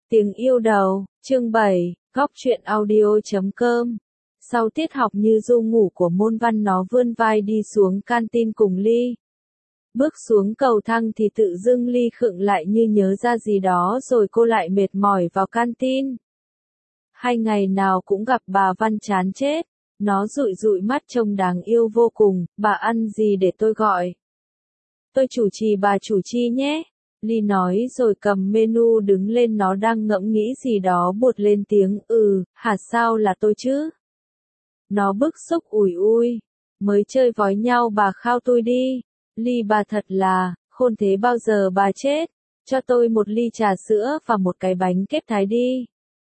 Tiếng yêu đầu, chương 7, góc truyện audio.com. Sau tiết học như du ngủ của môn văn nó vươn vai đi xuống canteen cùng Ly. Bước xuống cầu thang thì tự dưng Ly khựng lại như nhớ ra gì đó rồi cô lại mệt mỏi vào canteen. Hay ngày nào cũng gặp bà Văn chán chết. Nó dụi dụi mắt trông đáng yêu vô cùng, bà ăn gì để tôi gọi? Tôi chủ trì bà chủ chi nhé. Ly nói rồi cầm menu đứng lên, nó đang ngẫm nghĩ gì đó buột lên tiếng hả sao là tôi chứ? Nó bức xúc ủi ui. Mới chơi vói nhau bà khao tôi đi. Ly bà thật là, khôn thế bao giờ bà chết. Cho tôi một ly trà sữa và một cái bánh kếp Thái đi.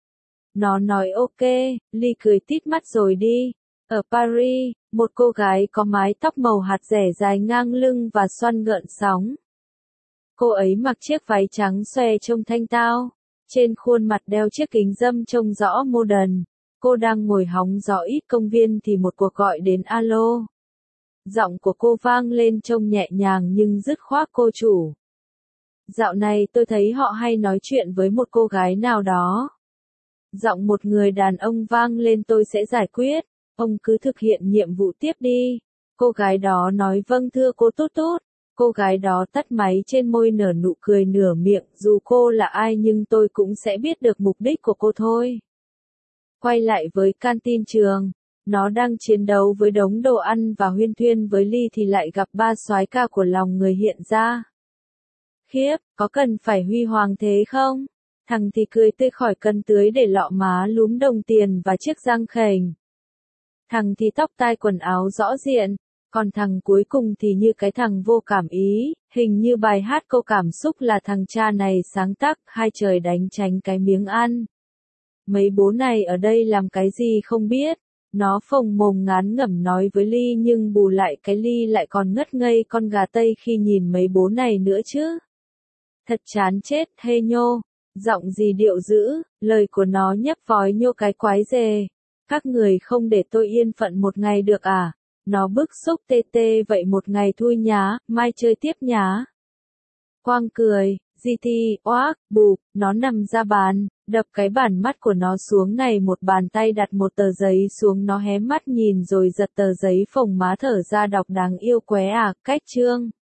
Nó nói ok, Ly cười tít mắt rồi đi. Ở Paris, một cô gái có mái tóc màu hạt rẻ dài ngang lưng và xoăn gợn sóng. Cô ấy mặc chiếc váy trắng xòe trông thanh tao. Trên khuôn mặt đeo chiếc kính râm trông rõ modern. Cô đang ngồi hóng gió ít công viên thì một cuộc gọi đến alo. Giọng của cô vang lên trông nhẹ nhàng nhưng dứt khoát cô chủ. Dạo này tôi thấy họ hay nói chuyện với một cô gái nào đó. Giọng một người đàn ông vang lên, tôi sẽ giải quyết. Ông cứ thực hiện nhiệm vụ tiếp đi. Cô gái đó nói vâng thưa cô tốt tốt. Cô gái đó tắt máy, trên môi nở nụ cười nửa miệng, dù cô là ai nhưng tôi cũng sẽ biết được mục đích của cô thôi. Quay lại với canteen trường, nó đang chiến đấu với đống đồ ăn và huyên thuyên với Ly thì lại gặp ba soái ca của lòng người hiện ra. Khiếp, có cần phải huy hoàng thế không? Thằng thì cười tươi khỏi cân tưới để lọ má lúm đồng tiền và chiếc răng khểnh. Thằng thì tóc tai quần áo rõ diện. Còn thằng cuối cùng thì như cái thằng vô cảm ý, hình như bài hát câu cảm xúc là thằng cha này sáng tác, hai trời đánh tránh cái miếng ăn. Mấy bố này ở đây làm cái gì không biết, nó phồng mồm ngán ngẩm nói với Ly, nhưng bù lại cái Ly lại còn ngất ngây con gà Tây khi nhìn mấy bố này nữa chứ. Thật chán chết, hê nhô, giọng gì điệu dữ, lời của nó nhấp vói nhô cái quái dề. Các người không để tôi yên phận một ngày được à? Nó bức xúc tê tê, vậy một ngày thui nhá, mai chơi tiếp nhá. Quang cười, GT, oác, bụp, nó nằm ra bàn, đập cái bản mắt của nó xuống này, một bàn tay đặt một tờ giấy xuống, nó hé mắt nhìn rồi giật tờ giấy phồng má thở ra đọc đáng yêu quá à, cách chương.